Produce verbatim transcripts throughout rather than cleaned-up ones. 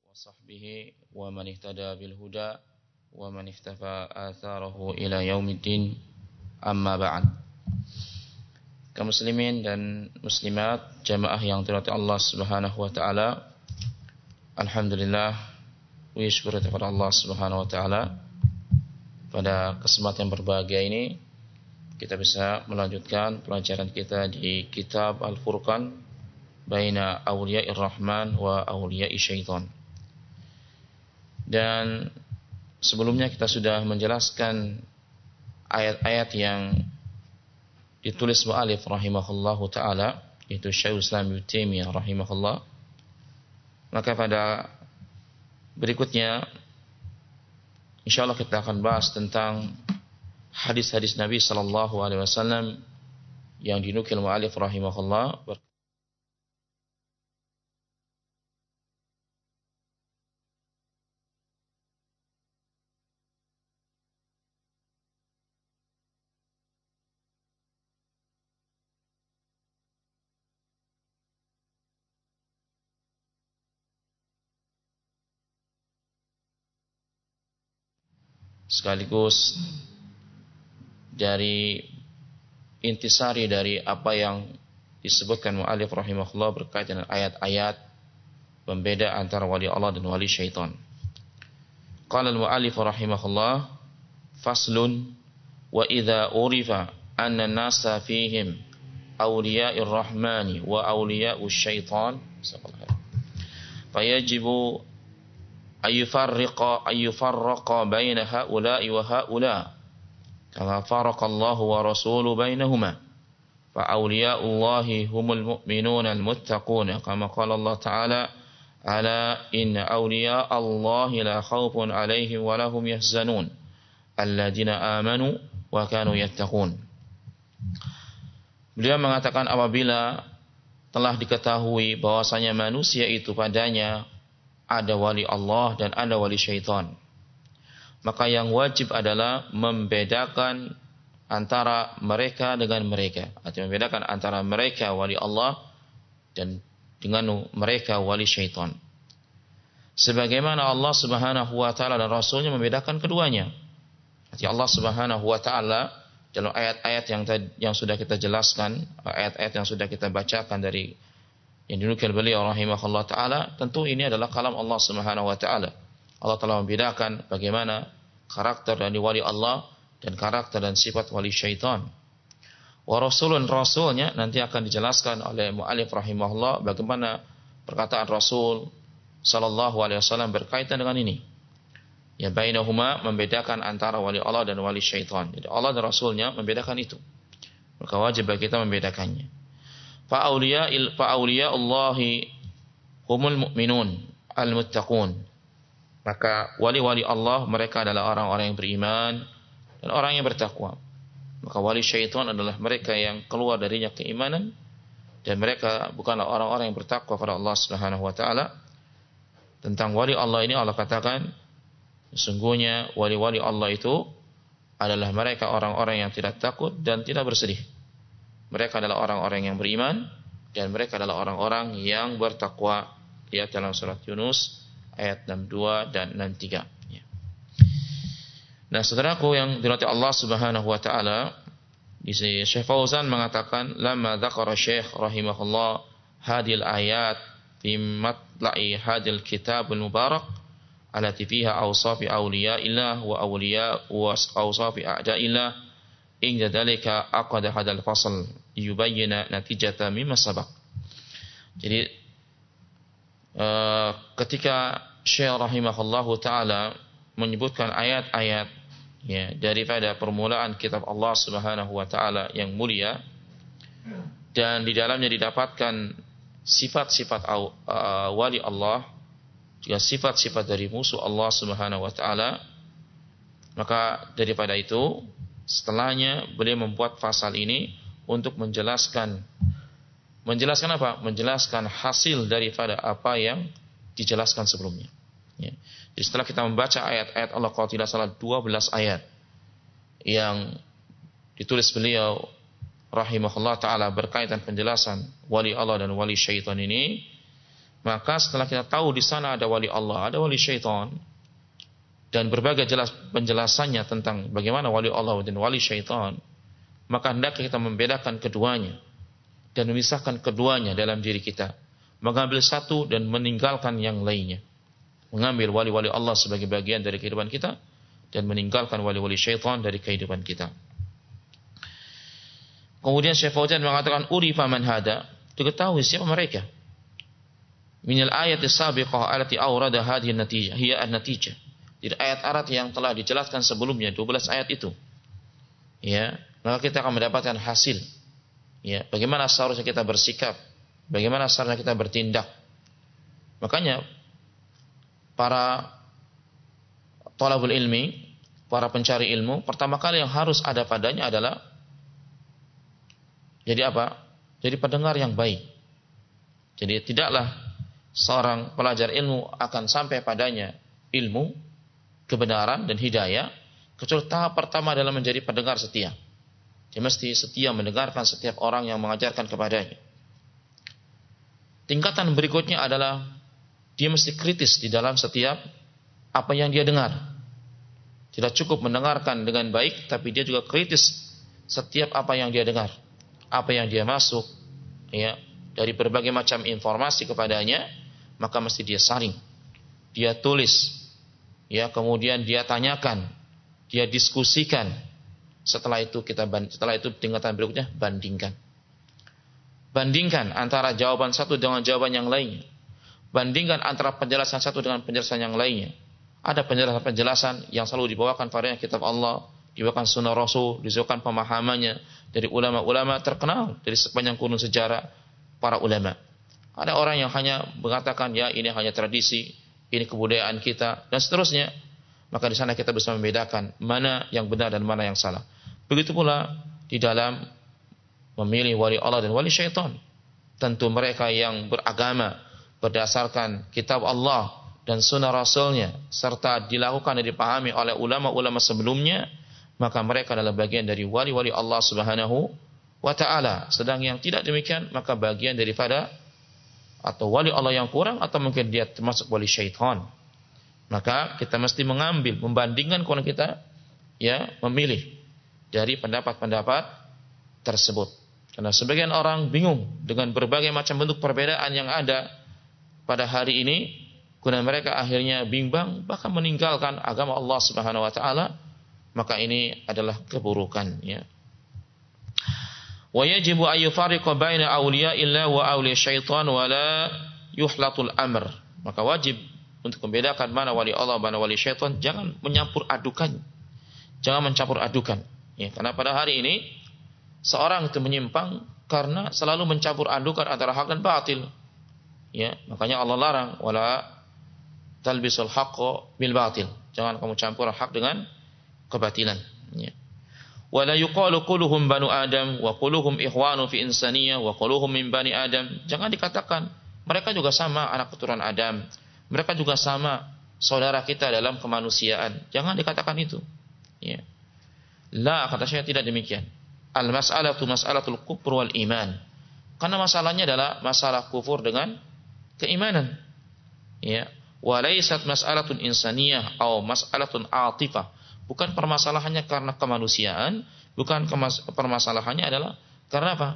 وصحبه ومن اهتدى بالهدى ومن اختفى آثاره إلى يوم الدين أما بعد. Kaum muslimin dan muslimat, jamaah yang dirahmati Allah Subhanahu wa taala. Alhamdulillah, wa syukur kepada Allah Subhanahu wa taala. Pada kesempatan yang berbahagia ini kita bisa melanjutkan pelajaran kita di kitab Al-Furqan baina awliya'ir rahman wa awliya'i syaitan. Dan sebelumnya kita sudah menjelaskan ayat-ayat yang ditulis mu'alif rahimahullahu ta'ala, yaitu Syekhul Islam Ibnu Taimiyah rahimahullah. Maka pada berikutnya insyaallah kita akan bahas tentang hadis-hadis Nabi sallallahu alaihi wasallam yang dinukil mu'alif rahimahullah. Sekaligus dari intisari dari apa yang disebutkan mu'alif rahimahullah berkaitan dengan ayat-ayat pembeda antara wali Allah dan wali syaitan. Qala al-mu'alif rahimahullah, faslun wa idza urifa anna an-nasa fihim awliya'ir rahmani wa awliya'us syaitan fayajibu ayyufarriqa ayyufarraqa baina haula'i wa haula' kama farraqa Allahu wa rasuluhu bainahuma fa awliya'ullahi humul mu'minuna al-muttaquna kama qala Allah ta'ala ala inna awliya'allahi la khawfun 'alaihim wa lahum yahzanun alladziina amanu wa kanu yattaqun. Beliau mengatakan apabila telah diketahui bahwasanya manusia itu padanya ada wali Allah dan ada wali syaitan, maka yang wajib adalah membedakan antara mereka dengan mereka, artinya membedakan antara mereka wali Allah dan dengan mereka wali syaitan. Sebagaimana Allah Subhanahu wa taala dan Rasulnya membedakan keduanya. Artinya Allah Subhanahu wa taala dalam ayat-ayat yang yang sudah kita jelaskan, ayat-ayat yang sudah kita bacakan dari yang dinukil beliau rahimahullah ta'ala, tentu ini adalah kalam Allah Subhanahu wa ta'ala. Allah telah membedakan bagaimana karakter dari wali Allah dan karakter dan sifat wali syaitan. Wa rasulun, rasulnya nanti akan dijelaskan oleh mu'alif rahimahullah bagaimana perkataan Rasul sallallahu alaihi wasallam berkaitan dengan ini. Ya bainahuma, membedakan antara wali Allah dan wali syaitan. Jadi Allah dan Rasulnya membedakan itu. Maka wajib bagi kita membedakannya. Fa awliya'il fa awliya'ullahi humul mu'minun al-muttaqun. Maka wali-wali Allah mereka adalah orang-orang yang beriman dan orang yang bertakwa. Maka wali syaitan adalah mereka yang keluar darinya keimanan dan mereka bukanlah orang-orang yang bertakwa kepada Allah Subhanahu wa taala. Tentang wali Allah ini Allah katakan, sesungguhnya wali-wali Allah itu adalah mereka orang-orang yang tidak takut dan tidak bersedih. Mereka adalah orang-orang yang beriman dan mereka adalah orang-orang yang bertakwa. Lihat dalam surat Yunus ayat enam puluh dua dan enam puluh tiga. Ya. Nah, saudaraku yang dirahmati Allah Subhanahu wa taala, di sini Syekh Fauzan mengatakan, lamma dzakara Syekh rahimahullah hadil ayat fi matla'i hadil kitabul mubarak allati fiha awsafi awliya'illah wa awliya' wa awsafi a'da'illah. Inja dalika aqada hadal fasal yubayyana natijata mimma sabaq. Jadi uh, ketika Syekh rahimahullahu taala menyebutkan ayat-ayat ya daripada permulaan kitab Allah Subhanahu wa taala yang mulia, dan di dalamnya didapatkan sifat-sifat uh, wali Allah, juga sifat-sifat dari musuh Allah Subhanahu wa taala, maka daripada itu setelahnya beliau membuat fasal ini untuk menjelaskan menjelaskan apa? Menjelaskan hasil daripada apa yang dijelaskan sebelumnya. Ya. Jadi setelah kita membaca ayat-ayat Allah, kalau tidak salah dua belas ayat yang ditulis beliau rahimahullah ta'ala berkaitan penjelasan wali Allah dan wali syaitan ini, Maka setelah kita tahu di sana ada wali Allah, ada wali syaitan, dan berbagai jelas penjelasannya tentang bagaimana wali Allah dan wali syaitan, maka hendaknya kita membedakan keduanya dan memisahkan keduanya dalam diri kita, mengambil satu dan meninggalkan yang lainnya, mengambil wali-wali Allah sebagai bagian dari kehidupan kita dan meninggalkan wali-wali syaitan dari kehidupan kita. Kemudian Syekh Fauzan mengatakan urifa man hada, diketahui siapa mereka. Minal ayat as-sabiqah allati awrada hadhihi an-natijah, hiya an-natijah. Di ayat-ayat yang telah dijelaskan sebelumnya, dua belas ayat itu. Ya, maka kita akan mendapatkan hasil. Ya, bagaimana seharusnya kita bersikap, bagaimana seharusnya kita bertindak. Makanya para thalabul ilmi, para pencari ilmu, pertama kali yang harus ada padanya adalah jadi apa? Jadi pendengar yang baik. Jadi tidaklah seorang pelajar ilmu akan sampai padanya ilmu, kebenaran dan hidayah kecuali tahap pertama adalah menjadi pendengar setia. Dia mesti setia mendengarkan setiap orang yang mengajarkan kepadanya. Tingkatan berikutnya adalah dia mesti kritis di dalam setiap apa yang dia dengar. Tidak cukup mendengarkan dengan baik, tapi dia juga kritis setiap apa yang dia dengar, apa yang dia masuk, ya, dari berbagai macam informasi kepadanya, maka mesti dia saring, dia tulis, ya, kemudian dia tanyakan, dia diskusikan. Setelah itu kita setelah itu tingkatan berikutnya bandingkan. Bandingkan antara jawaban satu dengan jawaban yang lainnya. Bandingkan antara penjelasan satu dengan penjelasan yang lainnya. Ada penjelasan-penjelasan yang selalu dibawakan padanya kitab Allah, dibawakan sunnah Rasul, disebutkan pemahamannya dari ulama-ulama terkenal dari sepanjang kurun sejarah para ulama. Ada orang yang hanya mengatakan ya ini hanya tradisi, ini kebudayaan kita dan seterusnya. Maka di sana kita bisa membedakan mana yang benar dan mana yang salah. Begitu pula di dalam memilih wali Allah dan wali syaitan. Tentu mereka yang beragama berdasarkan kitab Allah dan sunnah Rasulnya serta dilakukan dan dipahami oleh ulama-ulama sebelumnya, maka mereka adalah bagian dari wali-wali Allah Subhanahu wa ta'ala. Sedang yang tidak demikian maka bagian daripada atau wali Allah yang kurang atau mungkin dia termasuk wali syaitan. Maka kita mesti mengambil, membandingkan kalau kita ya memilih dari pendapat-pendapat tersebut. Karena sebagian orang bingung dengan berbagai macam bentuk perbedaan yang ada pada hari ini, karena mereka akhirnya bimbang bahkan meninggalkan agama Allah Subhanahu wa taala, maka ini adalah keburukan ya. Wa yajibu ay yufariqa baina awliya'illah wa awliya syaitan wa la yuhlatul amr. Maka wajib untuk membedakan mana wali Allah, mana wali syaitan, jangan menyampur adukan. Jangan mencampur adukan. Ya, karena pada hari ini seorang itu menyimpang karena selalu mencampur adukan antara hak dan batil. Ya, makanya Allah larang wala talbisul haqqo bil batil. Jangan kamu campur hak dengan kebatilan. Ya. Wala yuqalu quluhum banu Adam wa quluhum ikhwanu fi insaniyah wa quluhum min bani Adam. Jangan dikatakan mereka juga sama anak keturunan Adam. Mereka juga sama saudara kita dalam kemanusiaan. Jangan dikatakan itu. Ya. La, kata saya tidak demikian. Al-mas'alatu mas'alatul kufur wal iman. Karena masalahnya adalah masalah kufur dengan keimanan. Ya. Wa laysat mas'alatun insaniyah atau mas'alatun atifah. Bukan permasalahannya karena kemanusiaan, bukan kemas- permasalahannya adalah karena apa?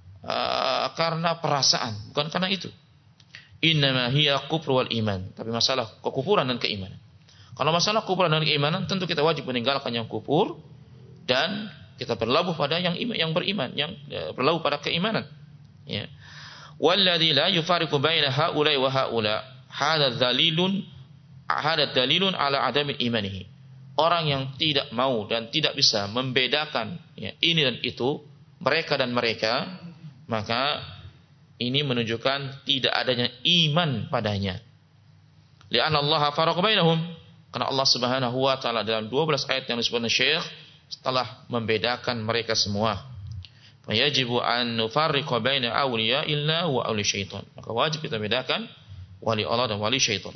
Uh, karena perasaan, bukan karena itu. Innama hiya kufur wal iman. Tapi masalah kekufuran dan keimanan. Kalau masalah kekufuran dan keimanan, tentu kita wajib meninggalkan yang kufur dan kita berlabuh pada yang iman, yang beriman, yang ya, berlabuh pada keimanan. Ya. Walladzi la yufariqu baina haula'i wa haula, hadza dalilun hadza dalilun ala adami imanihi. Orang yang tidak mau dan tidak bisa membedakan ya, ini dan itu, mereka dan mereka, maka ini menunjukkan tidak adanya iman padanya. Li'anna Allah faraqa bainahum, karena Allah Subhanahu wa taala dalam dua belas ayat yang disebutkan Syekh setelah membedakan mereka semua. Fa yajibu an nufarriqa baina awliya illa wa awli syaitan. Maka wajib kita bedakan wali Allah dan wali syaitan.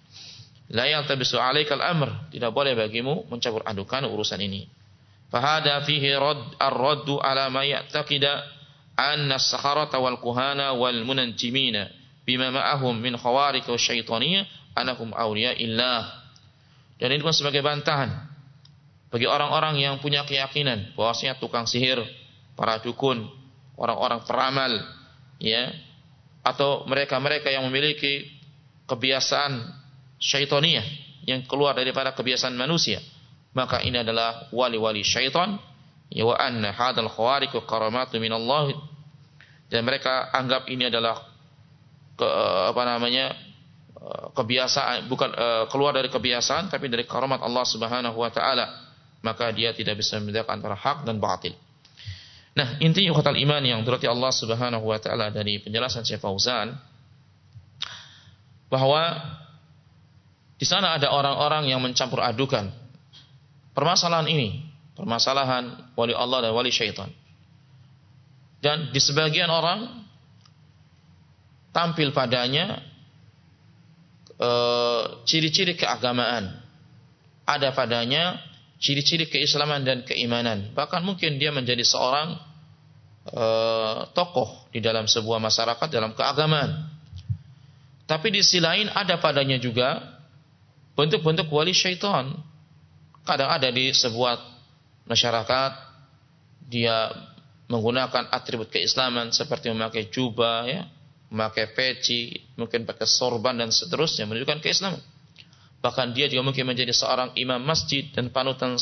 La yaltabisu 'alaikal amr, tidak boleh bagimu mencampur adukan urusan ini. Fa hada fihi radd ar-raddu ala ma ya'taqida anna as-sakharata wal kuhana wal munajjimina bima ma'ahum min khawariq wasyaitaniyah anahum awliya illah. Dan ini pun sebagai bantahan bagi orang-orang yang punya keyakinan bahwasanya tukang sihir, para dukun, orang-orang peramal, ya, atau mereka-mereka yang memiliki kebiasaan syaitaniyah yang keluar daripada kebiasaan manusia, maka ini adalah wali-wali syaitan. Ya, wa anna hadal khawariq karamatu minallah, dan mereka anggap ini adalah ke, apa namanya kebiasaan, bukan keluar dari kebiasaan tapi dari karamat Allah Subhanahu wa taala, maka dia tidak bisa membedakan antara hak dan batil. Nah, inti ukhuwal iman yang dirahmati Allah Subhanahu wa taala dari penjelasan Syekh Fauzan, bahwa di sana ada orang-orang yang mencampur adukan permasalahan ini, permasalahan wali Allah dan wali syaitan. Dan di sebagian orang tampil padanya e, ciri-ciri keagamaan, ada padanya ciri-ciri keislaman dan keimanan. Bahkan mungkin dia menjadi seorang e, tokoh di dalam sebuah masyarakat dalam keagamaan. Tapi di sisi lain ada padanya juga bentuk-bentuk wali syaitan. Kadang ada di sebuah masyarakat dia menggunakan atribut keislaman seperti memakai jubah, ya, memakai peci, mungkin pakai sorban dan seterusnya, menunjukkan keislaman. Bahkan dia juga mungkin menjadi seorang imam masjid dan panutan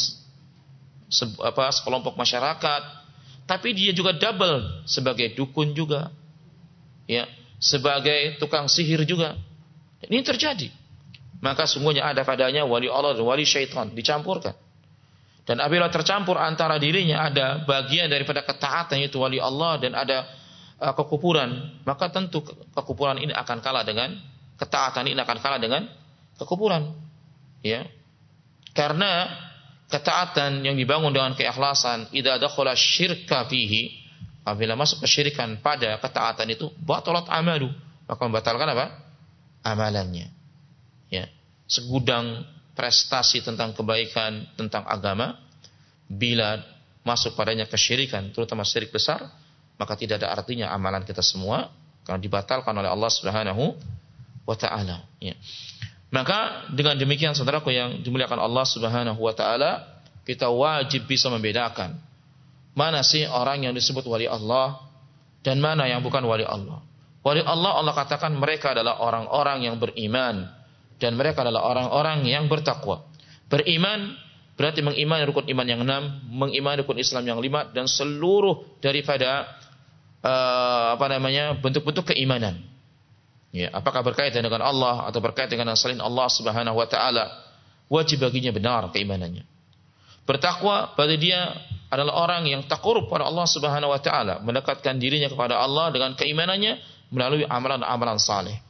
se, apa, sekelompok masyarakat. Tapi dia juga double sebagai dukun juga, ya, sebagai tukang sihir juga. Ini terjadi. Maka sungguhnya ada padanya wali Allah dan wali syaitan dicampurkan. Dan apabila tercampur antara dirinya ada bagian daripada ketaatan yaitu wali Allah dan ada uh, kekufuran, maka tentu kekufuran ini akan kalah dengan ketaatan ini akan kalah dengan kekufuran. Ya. Karena ketaatan yang dibangun dengan keikhlasan, idza dakhala syirka fihi, apabila masuk kesyirikan pada ketaatan itu, batalat amalu, maka membatalkan apa? Amalannya. Ya. Segudang prestasi tentang kebaikan, tentang agama, bila masuk padanya kesyirikan, terutama syirik besar, maka tidak ada artinya amalan kita semua, karena dibatalkan oleh Allah Subhanahu wa taala. Ya. Maka dengan demikian saudaraku yang dimuliakan Allah Subhanahu wa taala, kita wajib bisa membedakan mana sih orang yang disebut wali Allah dan mana yang bukan wali Allah. Wali Allah, Allah katakan mereka adalah orang-orang yang beriman dan mereka adalah orang-orang yang bertakwa. Beriman berarti mengimani rukun iman yang enam, mengimani rukun Islam yang lima, dan seluruh daripada uh, apa namanya bentuk-bentuk keimanan. Ya, apakah berkaitan dengan Allah atau berkaitan dengan selain Allah Subhanahu wa taala, wajib baginya benar keimanannya. Bertakwa berarti dia adalah orang yang takarrub kepada Allah Subhanahu wa taala, mendekatkan dirinya kepada Allah dengan keimanannya melalui amalan-amalan saleh.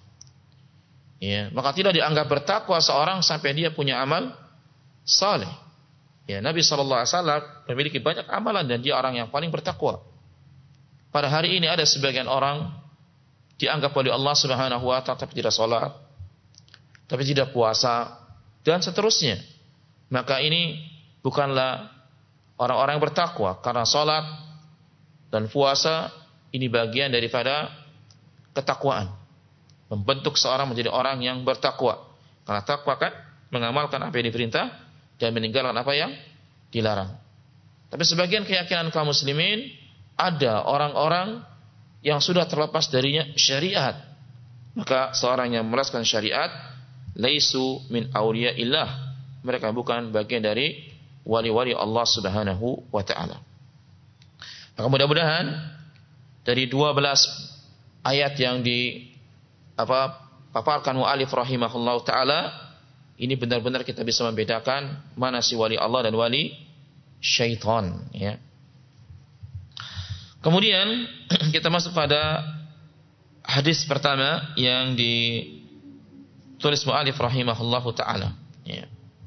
Ya, maka tidak dianggap bertakwa seorang sampai dia punya amal saleh. Ya, Nabi sallallahu alaihi wasallam memiliki banyak amalan dan dia orang yang paling bertakwa. Pada hari ini ada sebagian orang dianggap oleh Allah Subhanahu wa taala tapi tidak salat, tapi tidak puasa dan seterusnya. Maka ini bukanlah orang-orang yang bertakwa, karena salat dan puasa ini bagian daripada ketakwaan. Membentuk seorang menjadi orang yang bertakwa. Karena takwa kan mengamalkan apa yang diperintah dan meninggalkan apa yang dilarang. Tapi sebagian keyakinan kaum muslimin, ada orang-orang yang sudah terlepas darinya syariat. Maka seorang yang melepaskan syariat, laisu min awliyaillah. Mereka bukan bagian dari wali-wali Allah Subhanahu wa taala. Maka mudah-mudahan dari dua belas ayat yang di apa paparkan mu'alif rahimahullah ta'ala, ini benar-benar kita bisa membedakan mana si wali Allah dan wali syaitan, ya. Kemudian kita masuk pada hadis pertama yang ditulis mu'alif rahimahullah ta'ala, ya.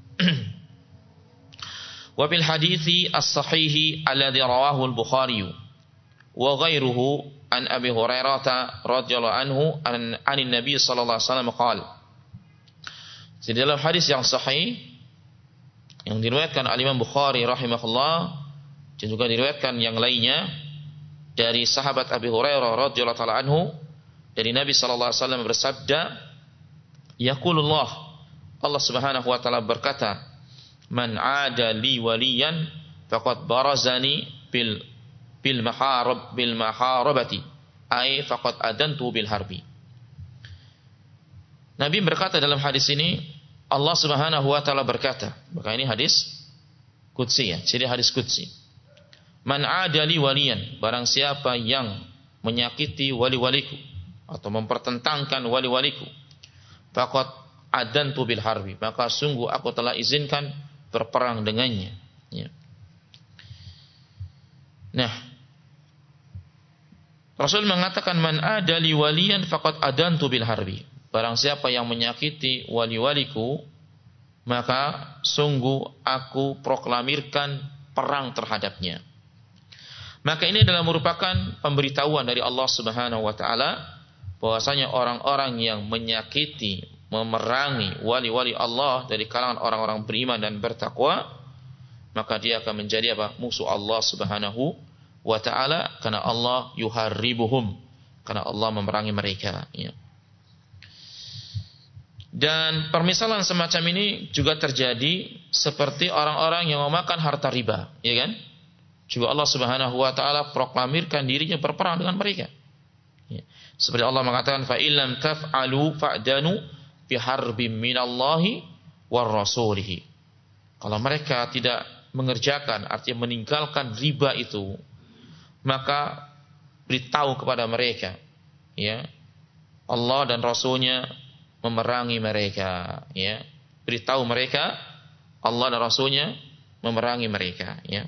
Wa bil hadithi as-sahihi alladhi rawahu al-Bukhari wa ghairuhu an Abi Hurairah radhiyallahu anhu an anin Nabi sallallahu alaihi wasallam qala. Di dalam hadis yang sahih yang diriwayatkan Al-Imam Bukhari rahimahullah dan juga diriwayatkan yang lainnya dari sahabat Abi Hurairah radhiyallahu taala anhu, Dari Nabi sallallahu alaihi wasallam bersabda, yaqulullah, Allah Subhanahu wa taala berkata, man 'ada li waliyan faqad barazani bil bil maharib bil maharabati, ai faqad adantu bil harbi. Nabi berkata dalam hadis ini, Allah Subhanahu wa taala berkata, maka ini hadis qudsi ya, jadi hadis qudsi. Man 'ada li waliyan, barang siapa yang menyakiti wali-waliku atau mempertentangkan wali-waliku, faqad adantu bil harbi, maka sungguh aku telah izinkan berperang dengannya. Ya. Nah, Rasul mengatakan man ada li waliyan faqad adantu bil harbi. Barang siapa yang menyakiti wali-waliku, maka sungguh aku proklamirkan perang terhadapnya. Maka ini adalah merupakan pemberitahuan dari Allah Subhanahu wa taala bahwasanya orang-orang yang menyakiti, memerangi wali-wali Allah dari kalangan orang-orang beriman dan bertakwa, maka dia akan menjadi apa? Musuh Allah Subhanahu wa taala, karena Allah yuharribuhum, karena Allah memerangi mereka, ya. Dan permisalan semacam ini juga terjadi seperti orang-orang yang memakan harta riba, ya kan? Juga Allah Subhanahu wa taala proklamirkan dirinya berperang dengan mereka. Ya. Seperti Allah mengatakan, fa illam taf'alu fa'danu biharbim minallahi war rasulih. Kalau mereka tidak mengerjakan, artinya meninggalkan riba itu, maka beritahu kepada mereka, ya, Allah dan Rasulnya memerangi mereka, ya. Beritahu mereka Allah dan Rasulnya memerangi mereka, ya.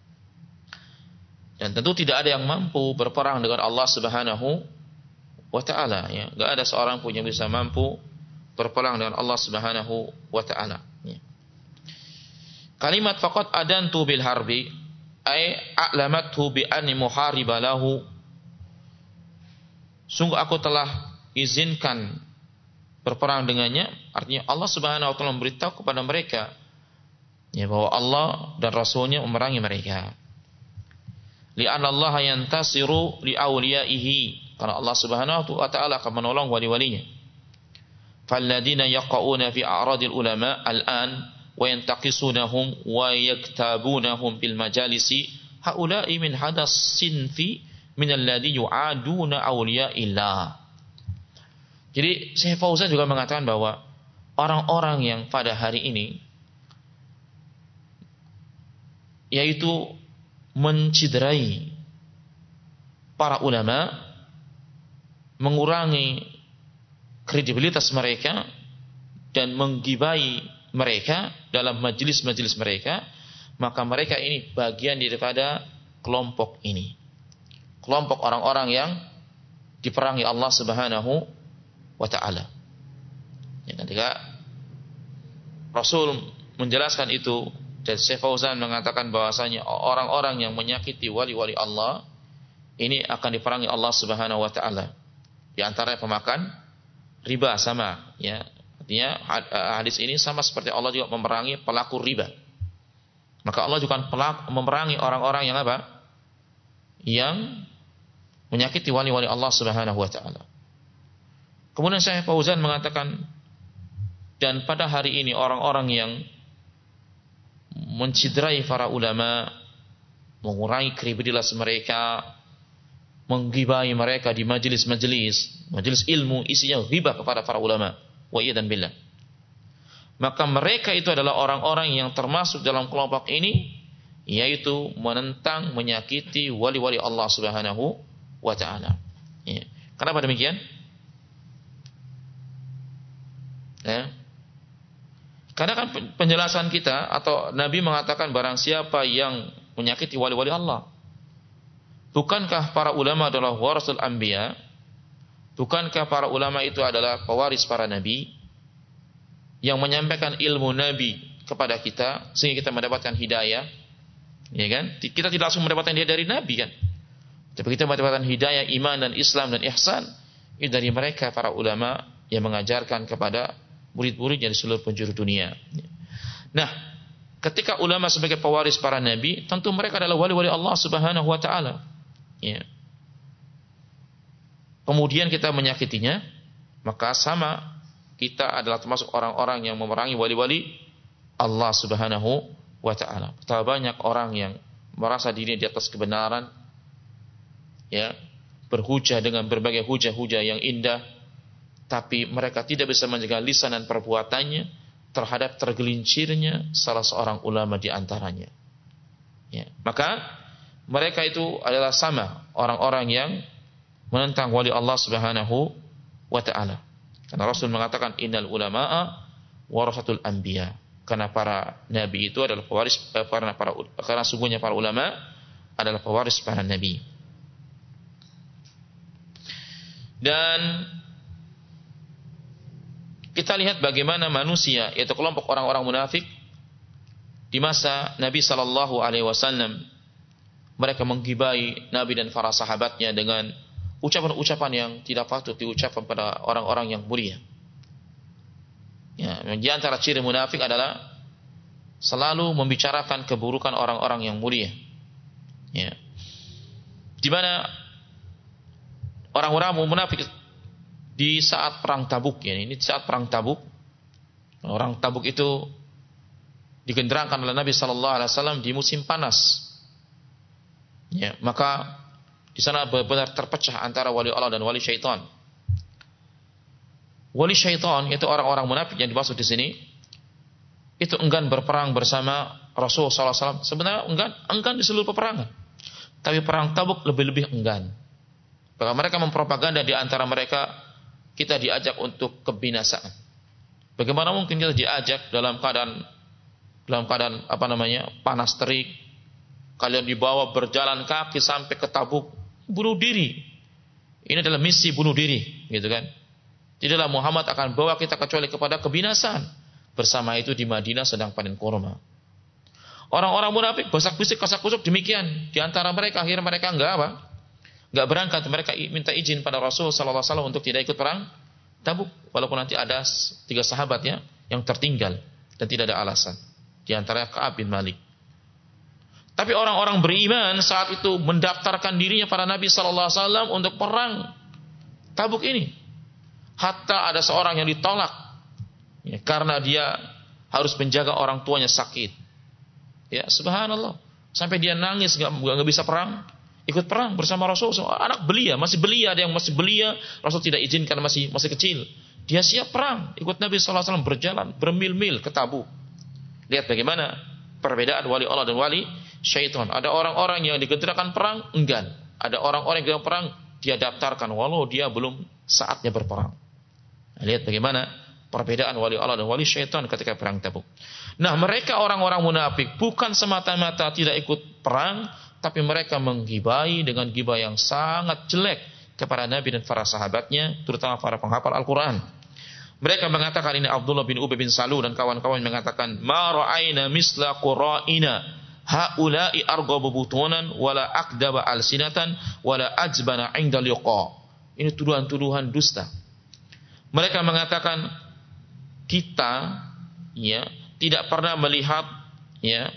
Dan tentu tidak ada yang mampu berperang dengan Allah Subhanahu wa taala, ya. Enggak ada seorang pun yang bisa mampu berperang dengan Allah Subhanahu wa taala, ya. Kalimat faqad adantu bil harbi ay a'lamathu bi anni muhariba lahu. Sungguh aku telah izinkan berperang dengannya, artinya Allah Subhanahu wa taala memberitahu kepada mereka, ya, bahwa Allah dan Rasulnya memerangi mereka. Li'anna Allah yantasiru li awliyaihi, karena Allah Subhanahu wa taala akan menolong wali-walinya. Falladina yaqauna fi a'radil ulama al-an wa yantaqisunahum wa yaktabunahum bil majalisi haula'i min hadas sinfi min alladhi yu'aduna awliya'illah. Jadi Syekh Fauzan juga mengatakan bahwa orang-orang yang pada hari ini yaitu menciderai para ulama, mengurangi kredibilitas mereka dan menggibai mereka dalam majelis-majelis mereka, maka mereka ini bagian daripada kelompok ini, kelompok orang-orang yang diperangi Allah Subhanahu wa ta'ala. Ya, ketika Rasul menjelaskan itu, dan Syekh Fauzan mengatakan bahwasanya orang-orang yang menyakiti wali-wali Allah ini akan diperangi Allah Subhanahu wa ta'ala. Di antara pemakan riba sama, ya. Artinya hadis ini sama seperti Allah juga memerangi pelaku riba. Maka Allah juga akan memerangi orang-orang yang apa? Yang menyakiti wali-wali Allah Subhanahu wa ta'ala. Kemudian Syekh Fauzan mengatakan, dan pada hari ini orang-orang yang menciderai para ulama, mengurangi kredibilitas mereka, menggibai mereka di majelis-majelis, majelis ilmu isinya ghibah kepada para ulama, wa iyadan billah. Maka mereka itu adalah orang-orang yang termasuk dalam kelompok ini, yaitu menentang, menyakiti wali-wali Allah Subhanahu wa ta'ala. Ya. Kenapa demikian? Ya. Karena kan penjelasan kita atau Nabi mengatakan barang siapa yang menyakiti wali-wali Allah. Bukankah para ulama adalah warasul anbiya? Bukankah para ulama itu adalah pewaris para nabi yang menyampaikan ilmu nabi kepada kita sehingga kita mendapatkan hidayah? Ya kan? Kita tidak langsung mendapatkan hidayah dari nabi kan? Tapi kita mendapatkan hidayah iman dan Islam dan ihsan itu dari mereka para ulama yang mengajarkan kepada murid-muridnya di seluruh penjuru dunia. Nah, ketika ulama sebagai pewaris para nabi, tentu mereka adalah wali-wali Allah Subhanahu wa ta'ala. Ya. kemudian kita menyakitinya, maka sama kita adalah termasuk orang-orang yang memerangi wali-wali Allah Subhanahu wa ta'ala. Betapa banyak orang yang merasa diri di atas kebenaran, ya, berhujah dengan berbagai hujah-hujah yang indah, tapi mereka tidak bisa menjaga lisan dan perbuatannya terhadap tergelincirnya salah seorang ulama di antaranya. Ya, maka mereka itu adalah sama orang-orang yang menentang wali Allah Subhanahu wa ta'ala. Karena Rasul mengatakan innal ulama'a warasatul anbiya. Karena para nabi itu adalah pewaris eh, karena para karena sungguhnya para ulama adalah pewaris para nabi. Dan kita lihat bagaimana manusia, yaitu kelompok orang-orang munafik di masa Nabi sallallahu alaihi wasallam, mereka menggibai Nabi dan para sahabatnya dengan ucapan-ucapan yang tidak patut diucapkan pada orang-orang yang mulia. Ya, di antara ciri munafik adalah selalu membicarakan keburukan orang-orang yang mulia. Ya. Di mana orang-orang munafik di saat perang Tabuk, ya, ini saat perang Tabuk, orang Tabuk itu digenderangkan oleh Nabi sallallahu alaihi wasallam di musim panas. Ya, maka di sana benar-benar terpecah antara wali Allah dan wali syaitan. Wali syaitan itu orang-orang munafik yang dimaksud di sini, itu enggan berperang bersama Rasul sallallahu alaihi wasallam. Sebenarnya enggan, enggan di seluruh peperangan. Tapi perang Tabuk lebih-lebih enggan. Bahkan mereka mempropaganda di antara mereka, kita diajak untuk kebinasaan. Bagaimana mungkin kita diajak dalam keadaan dalam keadaan apa namanya panas terik, kalian dibawa berjalan kaki sampai ke Tabuk, bunuh diri. Ini adalah misi bunuh diri, gitu kan? Tidaklah Muhammad akan bawa kita kecuali kepada kebinasaan. Bersama itu di Madinah sedang panen kurma. Orang-orang munafik basak-bisik kasak-kusuk demikian. Di antara mereka akhirnya mereka enggak apa? Enggak berangkat, mereka minta izin pada Rasul sallallahu alaihi wasallam untuk tidak ikut perang Tabuk, walaupun nanti ada tiga sahabatnya yang tertinggal dan tidak ada alasan. Di antaranya Ka'ab bin Malik. Tapi orang-orang beriman saat itu mendaftarkan dirinya pada Nabi sallallahu alaihi wasallam untuk perang Tabuk ini. Hatta ada seorang yang ditolak, ya, karena dia harus menjaga orang tuanya sakit. Ya, subhanallah. Sampai dia nangis enggak enggak bisa perang, ikut perang bersama Rasul. Anak belia, masih belia, ada yang masih belia, Rasul tidak izinkan, masih masih kecil. Dia siap perang, ikut Nabi sallallahu alaihi wasallam berjalan bermil-mil ke Tabuk. Lihat bagaimana perbedaan wali Allah dan wali syaitan. Ada orang-orang yang digentarkan perang, enggan. Ada orang-orang yang perang, dia daftarkan walau dia belum saatnya berperang. Nah, lihat bagaimana perbedaan wali Allah dan wali syaitan ketika perang Tabuk. Nah, mereka orang-orang munafik bukan semata-mata tidak ikut perang, tapi mereka menggibai dengan gibah yang sangat jelek kepada Nabi dan para sahabatnya, terutama para penghafal Al-Quran. Mereka mengatakan, ini Abdullah bin Ubay bin Salul dan kawan-kawan mengatakan, ma ra'ayna misla qura'ina haula'i arghabu butunan wala akdaba alsinatan wala ajbana 'inda liqa. Ini tuduhan-tuduhan dusta. Mereka mengatakan, kita ya tidak pernah melihat ya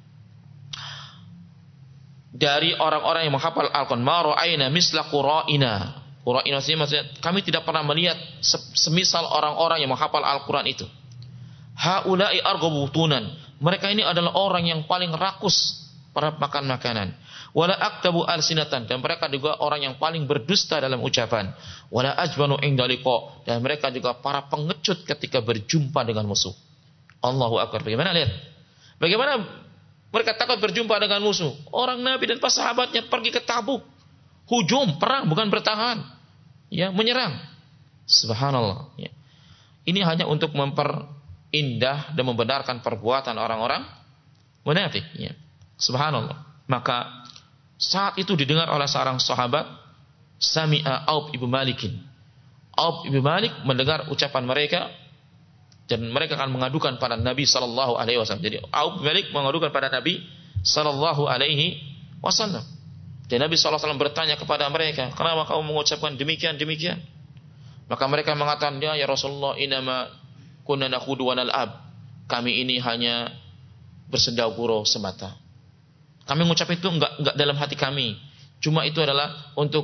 dari orang-orang yang menghafal Al-Quran, ma ra'ayna misla qura'ina. Qura'ina maksudnya kami tidak pernah melihat semisal orang-orang yang menghafal Al-Quran itu. Haula'i arghabu butunan. Mereka ini adalah orang yang paling rakus pada makan makanan. Wala aktabu alsinatan, dan mereka juga orang yang paling berdusta dalam ucapan. Wala ajbanu inda liqa, dan mereka juga para pengecut ketika berjumpa dengan musuh. Allahu akbar. Bagaimana lihat? Bagaimana mereka takut berjumpa dengan musuh? Orang Nabi dan para sahabatnya pergi ke Tabuk, hujum, perang, bukan bertahan, ya, menyerang. Subhanallah. Ya. Ini hanya untuk memperindah dan membenarkan perbuatan orang-orang munafik. Ya. Subhanallah. Maka saat itu didengar oleh seorang sahabat, Sami'a Auf ibn Malikin. Auf ibn Malik mendengar ucapan mereka dan mereka akan mengadukan pada Nabi sallallahu alaihi wasallam. Jadi Auf bin Malik mengadukan pada Nabi sallallahu alaihi wasallam. Dan Nabi sallallahu alaihi wasallam bertanya kepada mereka, "Kenapa kamu mengucapkan demikian demikian?" Maka mereka mengatakan, "Ya, ya Rasulullah, inama kunna nakhudu wa nal'ab." Kami ini hanya bersenda gurau semata. Kami mengucap itu enggak enggak dalam hati kami. Cuma itu adalah untuk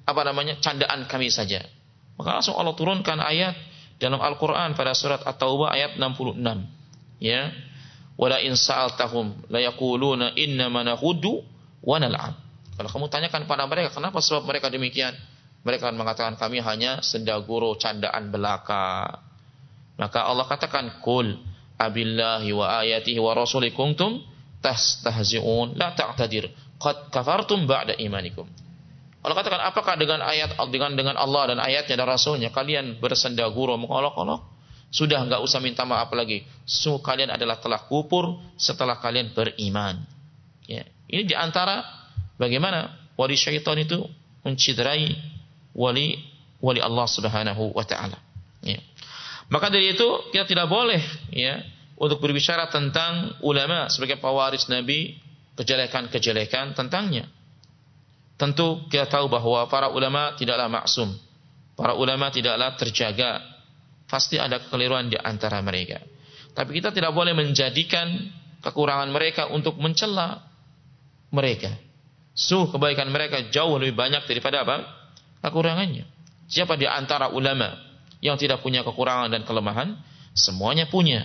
apa namanya candaan kami saja. Maka langsung Allah turunkan ayat dalam Al-Qur'an pada surat At-Taubah ayat enam puluh enam. Ya. Wala in sa'altahum la yaquluna innama nahudu wa nal'ab. Kalau kamu tanyakan pada mereka kenapa sebab mereka demikian? Mereka akan mengatakan kami hanya sendaguro candaan belaka. Maka Allah katakan kul abillahi wa ayatihi wa rasulihi kuntum tastahzi'un la ta'tadir qad kafartum ba'da imanikum. Allah katakan apakah dengan ayat dengan dengan Allah dan ayatnya dan rasulnya kalian bersendaguro mengolok-olok? Sudah enggak usah minta maaf lagi. Sungguh kalian adalah telah kufur setelah kalian beriman. Ya, ini di antara bagaimana wali syaitan itu menciderai wali wali Allah Subhanahu wa taala. Ya. Maka dari itu kita tidak boleh ya untuk berbicara tentang ulama sebagai pewaris Nabi, kejelekan-kejelekan tentangnya. Tentu kita tahu bahwa para ulama tidaklah maksum. Para ulama tidaklah terjaga. Pasti ada kekeliruan di antara mereka. Tapi kita tidak boleh menjadikan kekurangan mereka untuk mencela mereka. Sungguh kebaikan mereka jauh lebih banyak daripada apa? Kekurangannya. Siapa di antara ulama yang tidak punya kekurangan dan kelemahan? Semuanya punya.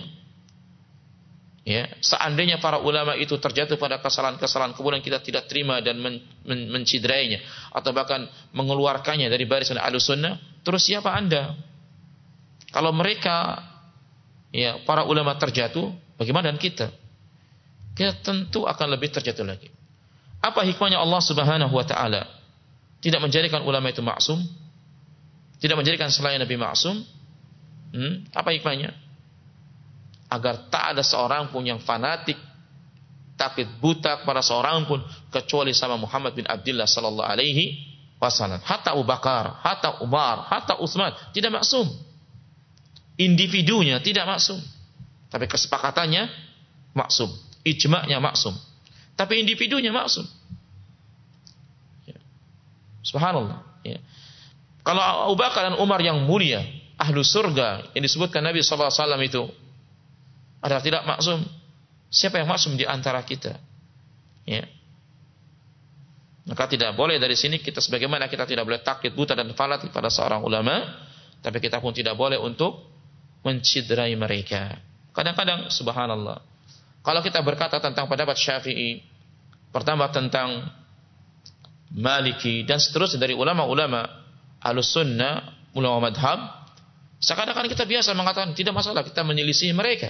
Ya, seandainya para ulama itu terjatuh pada kesalahan-kesalahan kemudian kita tidak terima dan men, men, menciderainya atau bahkan mengeluarkannya dari barisan Ahlussunnah, terus siapa Anda? Kalau mereka ya para ulama terjatuh, bagaimana dengan kita? Kita tentu akan lebih terjatuh lagi. Apa hikmahnya Allah Subhanahu wa taala tidak menjadikan ulama itu maksum? Tidak menjadikan selain Nabi maksum? Hmm? Apa hikmahnya? Agar tak ada seorang pun yang fanatik, takut buta kepada seorang pun kecuali sama Muhammad bin Abdullah sallallahu alaihi wasallam. Hatta Abu Bakar, hatta Umar, hatta Utsman tidak maksum. Individunya tidak maksum, tapi kesepakatannya maksum, ijma'nya maksum. Tapi individunya maksum. Ya. Subhanallah. Ya. Kalau Abu Bakar dan Umar yang mulia, ahlu surga yang disebutkan Nabi sallallahu alaihi wasallam itu adalah tidak maksum. Siapa yang maksum di antara kita? Ya. Maka tidak boleh dari sini kita sebagaimana kita tidak boleh taklid buta dan fanatik pada seorang ulama, tapi kita pun tidak boleh untuk menciderai mereka. Kadang-kadang subhanallah, kalau kita berkata tentang pendapat Syafi'i, pertama tentang Maliki dan seterusnya dari ulama-ulama Ahlussunnah, ulama madhab, seakan-akan kita biasa mengatakan tidak masalah kita menyelisih mereka.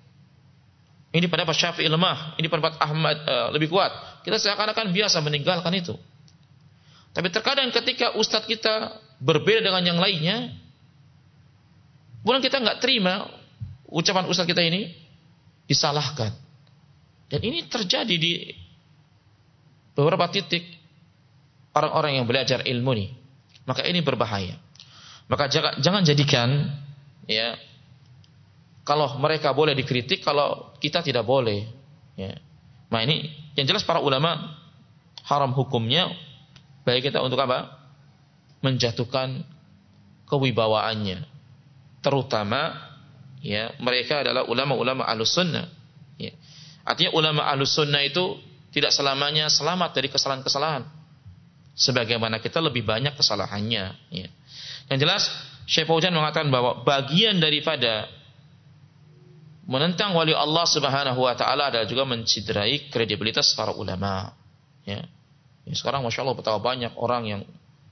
Ini pendapat Syafi'i lemah, ini pendapat Ahmad uh, lebih kuat. Kita seakan-akan biasa meninggalkan itu. Tapi terkadang ketika ustadz kita berbeda dengan yang lainnya, kemudian kita nggak terima ucapan ustadz kita ini, disalahkan. Dan ini terjadi di beberapa titik orang-orang yang belajar ilmu ini. Maka ini berbahaya. Maka jangan, jangan jadikan ya kalau mereka boleh dikritik, kalau kita tidak boleh. Ya. Nah ini yang jelas para ulama haram hukumnya bagi kita untuk apa? Menjatuhkan kewibawaannya. Terutama ya mereka adalah ulama-ulama Ahlussunnah. Ya. Artinya ulama Ahlussunnah itu tidak selamanya selamat dari kesalahan-kesalahan. Sebagaimana kita lebih banyak kesalahannya. Ya. Yang jelas Syekh Fauzan mengatakan bahwa bagian daripada menentang wali Allah Subhanahu wa taala adalah juga menciderai kredibilitas para ulama. Ya. Ya, sekarang Masya Allah betapa banyak orang yang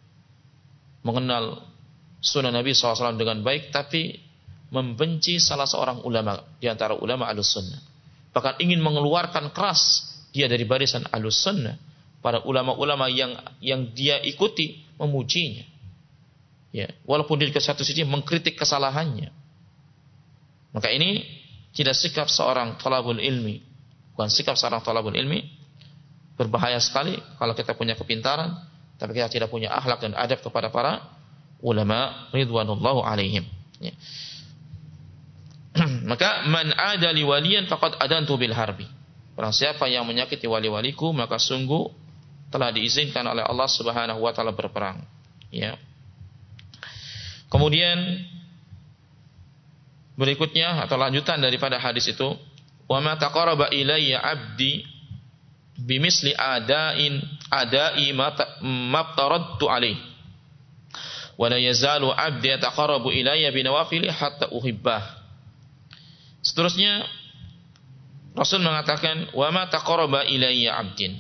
mengenal sunnah Nabi shallallahu alaihi wasallam dengan baik, tapi membenci salah seorang ulama di antara ulama Ahlussunnah. Bahkan ingin mengeluarkan keras dia dari barisan Ahlussunnah. Para ulama-ulama yang yang dia ikuti memujinya. Ya, walaupun dia di satu sisi mengkritik kesalahannya. Maka ini tidak sikap seorang thalabul ilmi. Bukan sikap seorang thalabul ilmi. Berbahaya sekali kalau kita punya kepintaran, tapi kita tidak punya akhlak dan adab kepada para ulama ridwanullahu alaihim. Ya. Maka man adali waliyan faqad adantu bil harbi. Barang siapa yang menyakiti wali-waliku, maka sungguh telah diizinkan oleh Allah Subhanahu wa taala berperang. Ya. Kemudian berikutnya atau lanjutan daripada hadis itu, wa ma taqarraba ilayya 'abdi bimisli adain adai ma maftaradtu alaih wa la yazalu 'abdi yataqarrabu ilayya binawafili hatta uhibbah. Seterusnya Rasul mengatakan, wa ma taqarraba ilayya 'abdin,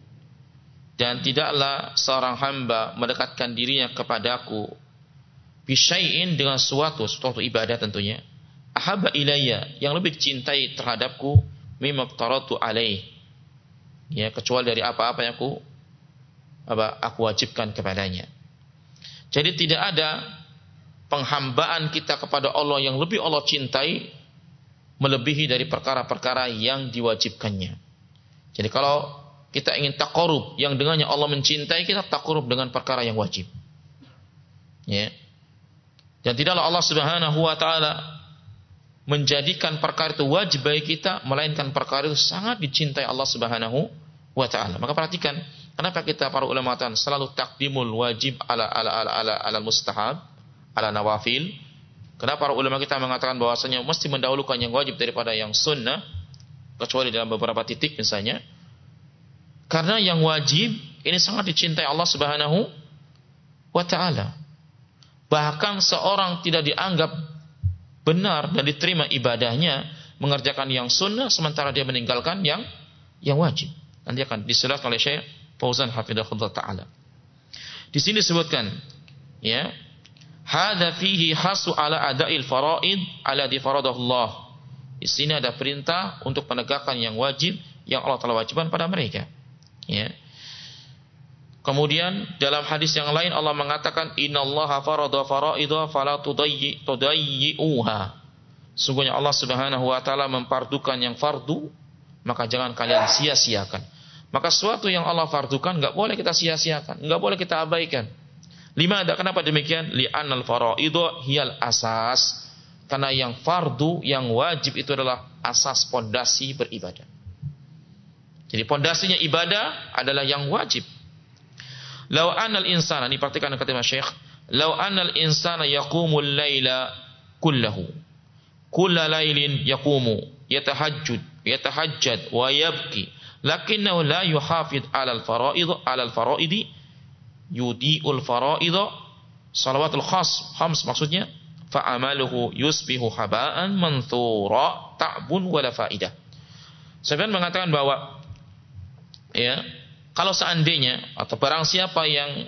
dan tidaklah seorang hamba mendekatkan dirinya kepadaku bisyai'in, dengan suatu suatu ibadah tentunya, ahabba ilayya, yang lebih dicintai terhadapku, mimma aftaratu alaih, ya, kecuali dari apa-apa yang aku apa aku wajibkan kepadanya. Jadi tidak ada penghambaan kita kepada Allah yang lebih Allah cintai melebihi dari perkara-perkara yang diwajibkannya. Jadi kalau kita ingin taqarrub yang dengannya Allah mencintai, kita taqarrub dengan perkara yang wajib. Ya. Dan tidaklah Allah Subhanahu wa taala menjadikan perkara itu wajib bagi kita, melainkan perkara itu sangat dicintai Allah Subhanahu wa taala. Maka perhatikan, kenapa kita para ulama selalu takdimul wajib ala ala ala ala, ala mustahab, ala nawafil? Kenapa para ulama kita mengatakan bahwasanya mesti mendahulukan yang wajib daripada yang sunnah, kecuali dalam beberapa titik misalnya? Karena yang wajib ini sangat dicintai Allah Subhanahu wa taala. Bahkan seorang tidak dianggap benar dan diterima ibadahnya mengerjakan yang sunnah sementara dia meninggalkan yang yang wajib. Nanti akan dijelaskan oleh Syekh Fauzan hafizahullah taala. Di sini disebutkan, ya, hadza fihi hasu ala ada'il faraid alladhi faradahullah. Di sini ada perintah untuk penegakan yang wajib yang Allah telah wajibkan pada mereka. Ya. Kemudian dalam hadis yang lain Allah mengatakan, innallaha farada faraidha fala tudayyi tudayyi'uha. Sungguhnya Allah Subhanahu wa taala memfardukan yang fardu, maka jangan kalian sia-siakan. Maka sesuatu yang Allah fardukan enggak boleh kita sia-siakan, enggak boleh kita abaikan. Lima ada, kenapa demikian? Li'annal faraidu hiyal asas. Karena yang fardu, yang wajib itu adalah asas pondasi beribadah. Jadi pondasinya ibadah adalah yang wajib. Lau anal insana, ini perhatikan kata Syekh, lau anal insana yaqumul laila kullahu, kulla lailin yaqumu yatahajjud yatahajjad wa yabki, lakinnahu la yuhafid 'alal faraid 'alal faraidi yudi'ul faraid salawatul khas khams, maksudnya fa amaluhu yusbihu haba'an manthura ta'bun wala faidah. Sebenarnya mengatakan bahwa, ya, kalau seandainya atau barang siapa yang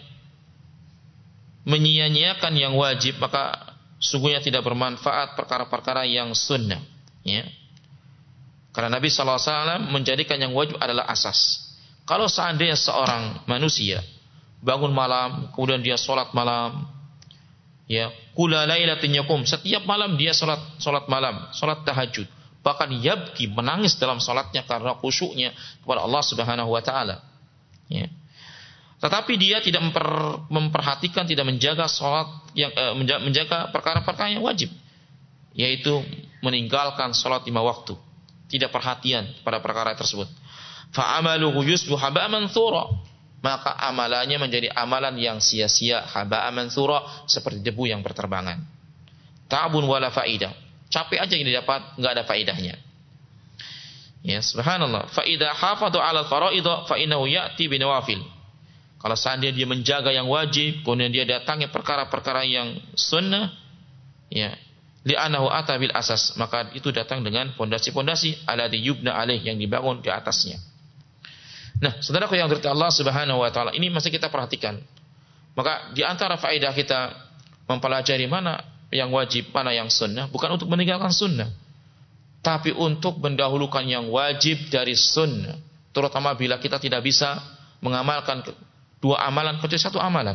menyia-nyiakan yang wajib, maka sungguhnya tidak bermanfaat perkara-perkara yang sunnah, ya. Karena Nabi sallallahu alaihi wasallam menjadikan yang wajib adalah asas. Kalau seandainya seorang manusia bangun malam, kemudian dia sholat malam, ya, kula lailatin yakum, setiap malam dia sholat sholat malam, sholat tahajud, bahkan yabki, menangis dalam sholatnya karena khusyuknya kepada Allah Subhanahu wa taala. Ya. Tetapi dia tidak memper, memperhatikan, tidak menjaga sholat yang eh, menjaga perkara-perkara yang wajib, yaitu meninggalkan sholat lima waktu, tidak perhatian pada perkara tersebut. Fa amaluhu yusbihu haba'an manthura, maka amalannya menjadi amalan yang sia-sia, haba'an manthura, seperti debu yang berterbangan. Ta'bun wala faidah, capek aja yang didapat, enggak ada faidahnya. Ya, subhanallah. Fa idza hafadha 'ala al-fara'id fa innahu ya'ti binawafil. Kalau seandainya dia menjaga yang wajib, kemudian dia datangi perkara-perkara yang sunnah, ya, li'annahu ata bil asas, maka itu datang dengan pondasi-pondasi alladhi yubna alaih, yang dibangun di atasnya. Nah, saudaraku yang dirahmati Allah Subhanahu wa taala, ini masih kita perhatikan. Maka di antara faedah kita mempelajari mana yang wajib, mana yang sunnah, bukan untuk meninggalkan sunnah, tapi untuk mendahulukan yang wajib dari sunnah, terutama bila kita tidak bisa mengamalkan dua amalan kecuali satu amalan.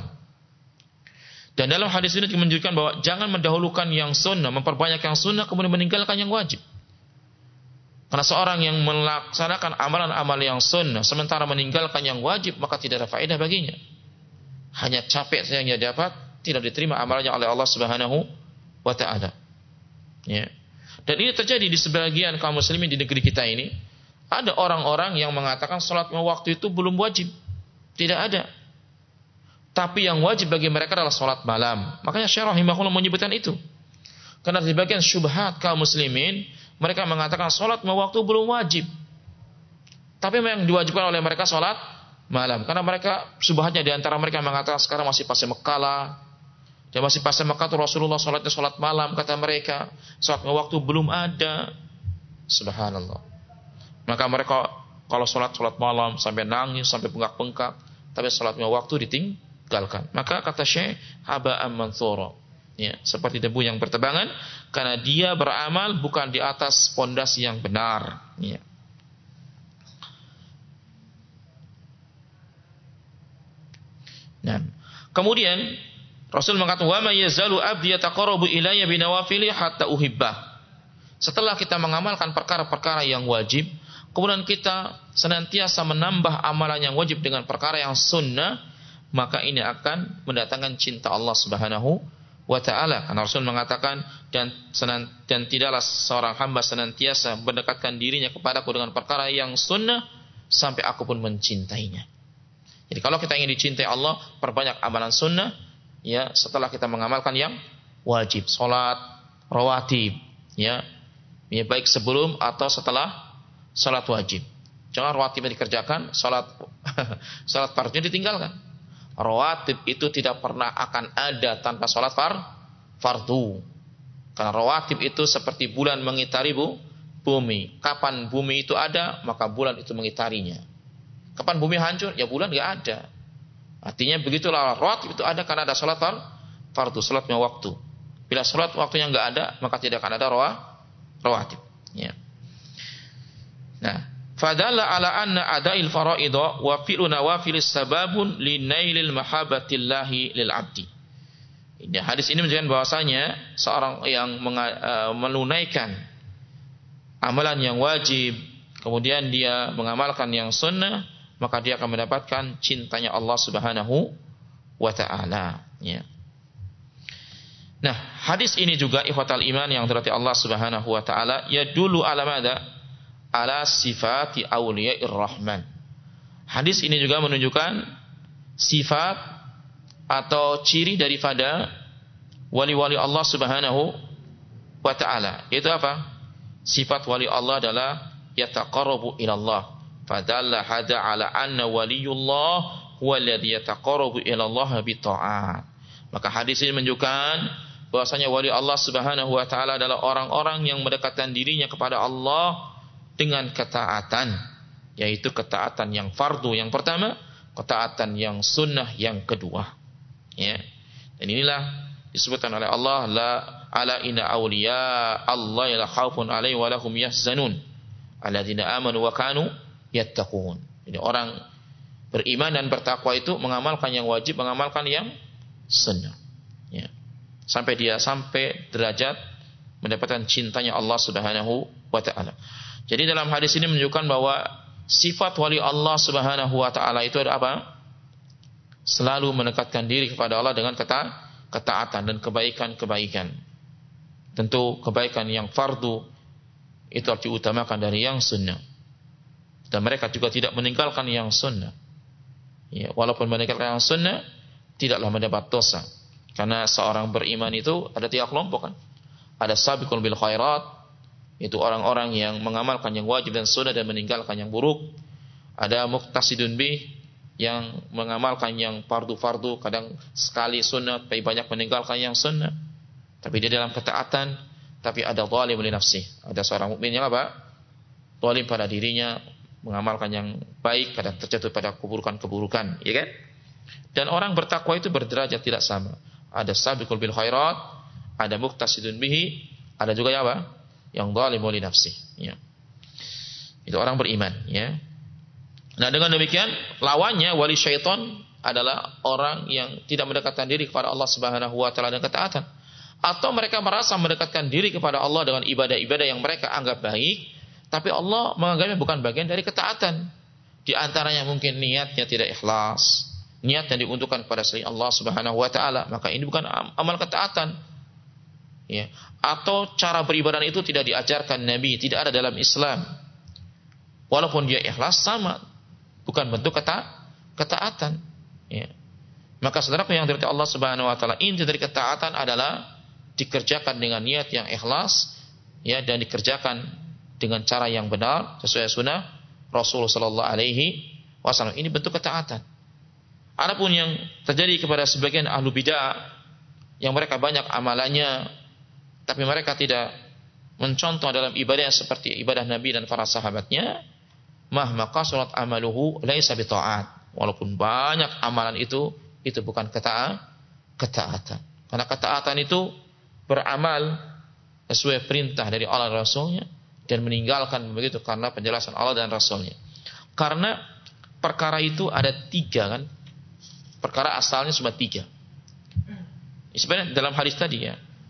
Dan dalam hadis ini menunjukkan bahwa jangan mendahulukan yang sunnah, memperbanyak yang sunnah, kemudian meninggalkan yang wajib. Karena seorang yang melaksanakan amalan-amal yang sunnah sementara meninggalkan yang wajib, maka tidak ada faedah baginya. Hanya capek saja yang dia dapat, tidak diterima amalannya oleh Allah Subhanahu wa taala. Ya. Dan ini terjadi di sebagian kaum muslimin di negeri kita ini. Ada orang-orang yang mengatakan salat lima waktu itu belum wajib. Tidak ada. Tapi yang wajib bagi mereka adalah salat malam. Makanya Syekh rahimahullah menyebutkan itu. Karena di bagian syubhat kaum muslimin, mereka mengatakan salat lima waktu belum wajib. Tapi yang diwajibkan oleh mereka salat malam. Karena mereka, syubhatnya di antara mereka mengatakan sekarang masih fase mekalah. Dia masih pas Mekah tuh Rasulullah salatnya salat malam kata mereka. Salatnya waktu belum ada. Subhanallah. Maka mereka kalau salat salat malam sampai nangis, sampai bengkak-bengkak, tapi salatnya waktu ditinggalkan. Maka kata Syekh, haba'an manthura. Ya, seperti debu yang bertebangan karena dia beramal bukan di atas pondasi yang benar. Ya. Nah, kemudian Rasul mengatakan wa may yazalu abdi yataqarrabu ilayya binawafili hatta uhibbah. Setelah kita mengamalkan perkara-perkara yang wajib, kemudian kita senantiasa menambah amalan yang wajib dengan perkara yang sunnah, maka ini akan mendatangkan cinta Allah Subhanahu wa ta'ala. Karena Rasul mengatakan dan senant, dan tidaklah seorang hamba senantiasa mendekatkan dirinya kepadaku dengan perkara yang sunnah sampai aku pun mencintainya. Jadi kalau kita ingin dicintai Allah, perbanyak amalan sunnah. Ya, setelah kita mengamalkan yang wajib, salat rawatib, ya, ya baik sebelum atau setelah salat wajib. Jangan rawatibnya dikerjakan, salat salat fardnya ditinggalkan. Rawatib itu tidak pernah akan ada tanpa salat far, fardu. Karena rawatib itu seperti bulan mengitari bu, bumi. Kapan bumi itu ada, maka bulan itu mengitarinya. Kapan bumi hancur, ya bulan enggak ada. Artinya begitulah rawatib itu ada karena ada salat fardu, salatnya waktu. Bila salat waktunya enggak ada, maka tidak akan ada rawatib. Ya. Nah, fadalla ala anna adail faraidha wa fi'lu nawafilis sababun linailil mahabbatillahi lil 'abdi. Ini hadis ini menunjukkan bahwasanya seorang yang menunaikan amalan yang wajib, kemudian dia mengamalkan yang sunnah, maka dia akan mendapatkan cintanya Allah Subhanahu wa ta'ala. Ya. Nah, hadis ini juga ikhwatal iman yang dirahmati Allah Subhanahu wa ta'ala, yadullu ala madza? Ala sifati awliya'ir rahman. Hadis ini juga menunjukkan sifat atau ciri daripada wali-wali Allah Subhanahu wa ta'ala. Itu apa? Sifat wali Allah adalah yataqarrabu ila Allah. Fadalla hada ala anna waliyullah huwa alladhi yataqarrabu ila Allah bi ta'at. Maka hadis ini menunjukkan bahwasanya wali Allah Subhanahu wa taala adalah orang-orang yang mendekatkan dirinya kepada Allah dengan ketaatan, yaitu ketaatan yang fardu yang pertama, ketaatan yang sunnah yang kedua. Ya. Dan inilah disebutkan oleh Allah, la ala inna awliya Allah la khaufun alaihim wa lahum yahzanun alladzina amanu wa kanu yattaqun. Jadi orang beriman dan bertakwa itu mengamalkan yang wajib, mengamalkan yang sunnah. Ya. Sampai dia sampai derajat mendapatkan cintanya Allah Subhanahu wa taala. Jadi dalam hadis ini menunjukkan bahwa sifat wali Allah Subhanahu wa taala itu ada apa? Selalu mendekatkan diri kepada Allah dengan keta ketaatan dan kebaikan-kebaikan. Tentu kebaikan yang fardu itu harus diutamakan dari yang sunnah. Dan mereka juga tidak meninggalkan yang sunnah. Ya, walaupun meninggalkan yang sunnah, tidaklah mendapat dosa. Karena seorang beriman itu ada tiga kelompok kan. Ada sabiqun bil khairat, itu orang-orang yang mengamalkan yang wajib dan sunnah dan meninggalkan yang buruk. Ada muqtasidun bih, yang mengamalkan yang fardu-fardu, kadang sekali sunnah, tapi banyak meninggalkan yang sunnah. Tapi dia dalam ketaatan. Tapi ada zalim li nafsih. Ada seorang mukmin yang apa? Zalim pada dirinya, mengamalkan yang baik, kadang terjatuh pada keburukan-keburukan, ya kan? Dan orang bertakwa itu berderajat tidak sama. Ada sabiqul bil khairat, ada muqtasidun bihi, ada juga ya apa? Yang zalimun li nafsih, ya. Itu orang beriman, ya. Nah, dengan demikian lawannya wali syaitan adalah orang yang tidak mendekatkan diri kepada Allah Subhanahu wa taala dengan ketaatan, atau mereka merasa mendekatkan diri kepada Allah dengan ibadah-ibadah yang mereka anggap baik, tapi Allah menganggapnya bukan bagian dari ketaatan. Di antaranya mungkin niatnya tidak ikhlas, niat yang diuntukkan kepada selain Allah Subhanahu wa taala, maka ini bukan amal ketaatan. Ya, atau cara beribadah itu tidak diajarkan Nabi, tidak ada dalam Islam. Walaupun dia ikhlas, sama, bukan bentuk keta ketaatan. Ya. Maka saudaraku yang dirahmati Allah Subhanahu wa taala, inti dari ketaatan adalah dikerjakan dengan niat yang ikhlas, ya, dan dikerjakan dengan cara yang benar sesuai sunnah Rasulullah sallallahu alaihi wasallam. Ini bentuk ketaatan. Adapun yang terjadi kepada sebagian ahlu bidah, yang mereka banyak amalannya, tapi mereka tidak mencontoh dalam ibadah seperti ibadah Nabi dan para sahabatnya, mahma qasurat amaluhu laisa bita'at. Walaupun banyak amalan itu, itu bukan ketaat, ketaatan. Karena ketaatan itu beramal sesuai perintah dari Allah dan Rasulnya, dan meninggalkan begitu karena penjelasan Allah dan Rasulnya. Karena perkara itu ada tiga kan, perkara asalnya cuma tiga. Sebenarnya dalam hadis tadi ya,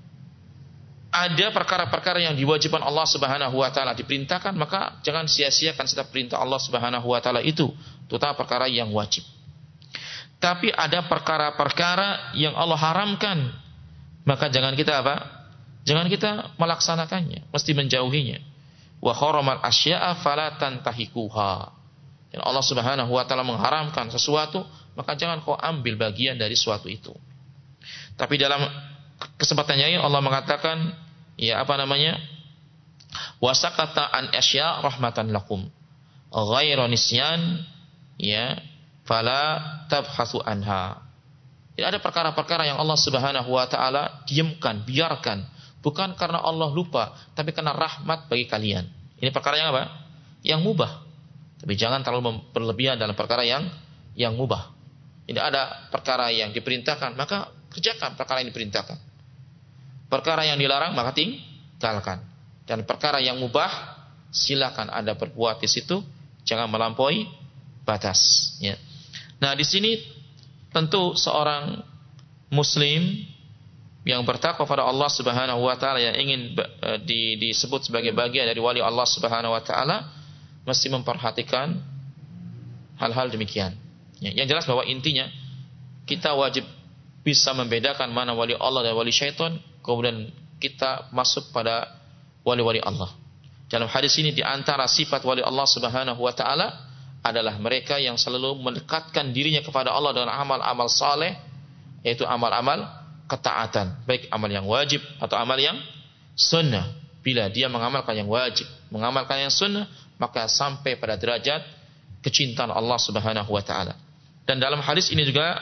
ada perkara-perkara yang diwajibkan Allah Subhanahu wa taala diperintahkan, maka jangan sia-siakan setiap perintah Allah Subhanahu wa taala itu, terutama perkara yang wajib. Tapi ada perkara-perkara yang Allah haramkan, maka jangan kita apa? Jangan kita melaksanakannya, mesti menjauhinya. Wa haramal asya'a fala tantahikuha. Dan Allah Subhanahu wa taala mengharamkan sesuatu, maka jangan kau ambil bagian dari suatu itu. Tapi dalam kesempatannya ini Allah mengatakan, ya apa namanya? Wasaqata an asya' rahmatan lakum. Ghairu nisyan, ya, fala tabhasu anha. Jadi ada perkara-perkara yang Allah Subhanahu wa taala diamkan, biarkan, bukan karena Allah lupa, tapi karena rahmat bagi kalian. Ini perkara yang apa? Yang mubah. Tapi jangan terlalu berlebihan dalam perkara yang yang mubah. Tidak ada perkara yang diperintahkan, maka kerjakan perkara yang diperintahkan. Perkara yang dilarang, maka tinggalkan. Dan perkara yang mubah, silakan Anda berbuat di situ, jangan melampaui batas. Ya. Nah, di sini tentu seorang Muslim yang bertakwa pada Allah Subhanahu wa taala, yang ingin di, disebut sebagai bagian dari wali Allah Subhanahu wa taala, mesti memperhatikan hal-hal demikian. Ya, yang jelas bahwa intinya kita wajib bisa membedakan mana wali Allah dan wali syaitan, kemudian kita masuk pada wali-wali Allah. Dalam hadis ini di antara sifat wali Allah Subhanahu wa taala adalah mereka yang selalu mendekatkan dirinya kepada Allah dengan amal-amal saleh, yaitu amal-amal ketaatan, baik amal yang wajib atau amal yang sunnah. Bila dia mengamalkan yang wajib, mengamalkan yang sunnah, maka sampai pada derajat kecintaan Allah Subhanahu wa taala. Dan dalam hadis ini juga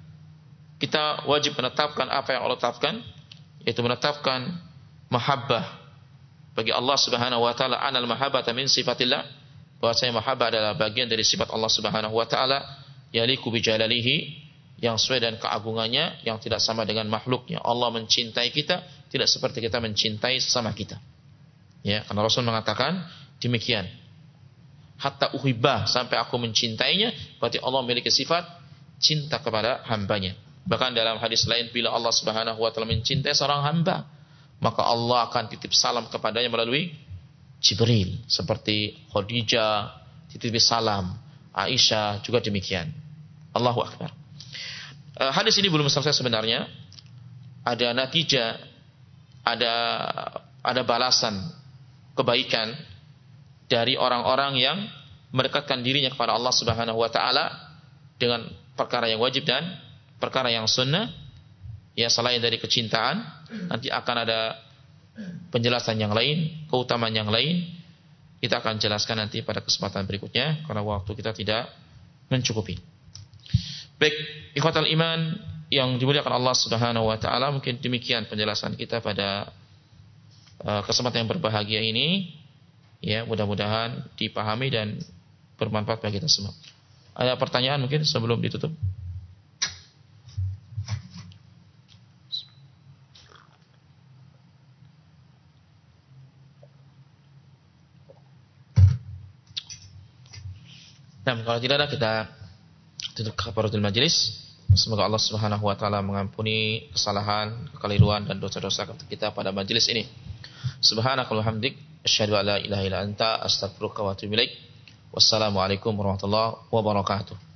kita wajib menetapkan apa yang Allah tetapkan, yaitu menetapkan mahabbah bagi Allah Subhanahu wa taala. Anal mahabbata min sifatillah, bahwasanya mahabbah adalah bagian dari sifat Allah Subhanahu wa taala, yaliku bi jalalihi, yang sesuai dengan keagungannya, yang tidak sama dengan makhluknya. Allah mencintai kita tidak seperti kita mencintai sesama kita. Ya, karena Rasul mengatakan demikian. Hatta uhibbah, sampai aku mencintainya, berarti Allah memiliki sifat cinta kepada hambanya. Bahkan dalam hadis lain, bila Allah Subhanahu wa taala mencintai seorang hamba, maka Allah akan titip salam kepadanya melalui Jibril, seperti Khadijah titip salam, Aisyah juga demikian. Allahu akbar. Uh, hadis ini belum selesai sebenarnya. Ada natijah, ada ada balasan kebaikan dari orang-orang yang mendekatkan dirinya kepada Allah Subhanahu wa taala dengan perkara yang wajib dan perkara yang sunnah. Ya, selain dari kecintaan, nanti akan ada penjelasan yang lain, keutamaan yang lain. Kita akan jelaskan nanti pada kesempatan berikutnya karena waktu kita tidak mencukupi. Baik, ikhwatal iman yang dimuliakan Allah Subhanahu wa taala, mungkin demikian penjelasan kita pada uh, kesempatan yang berbahagia ini. Ya, mudah-mudahan dipahami dan bermanfaat bagi kita semua. Ada pertanyaan mungkin sebelum ditutup? Nah, kalau tidak ada, kita tutup kafaratul majelis. Semoga Allah Subhanahu wa taala mengampuni kesalahan, kekeliruan dan dosa-dosa kita pada majelis ini. Subhanakallahumma hamdik, asyhadu an la ilaha illa anta, astaghfiruka wa atubu ilaik. Wassalamualaikum warahmatullahi wabarakatuh.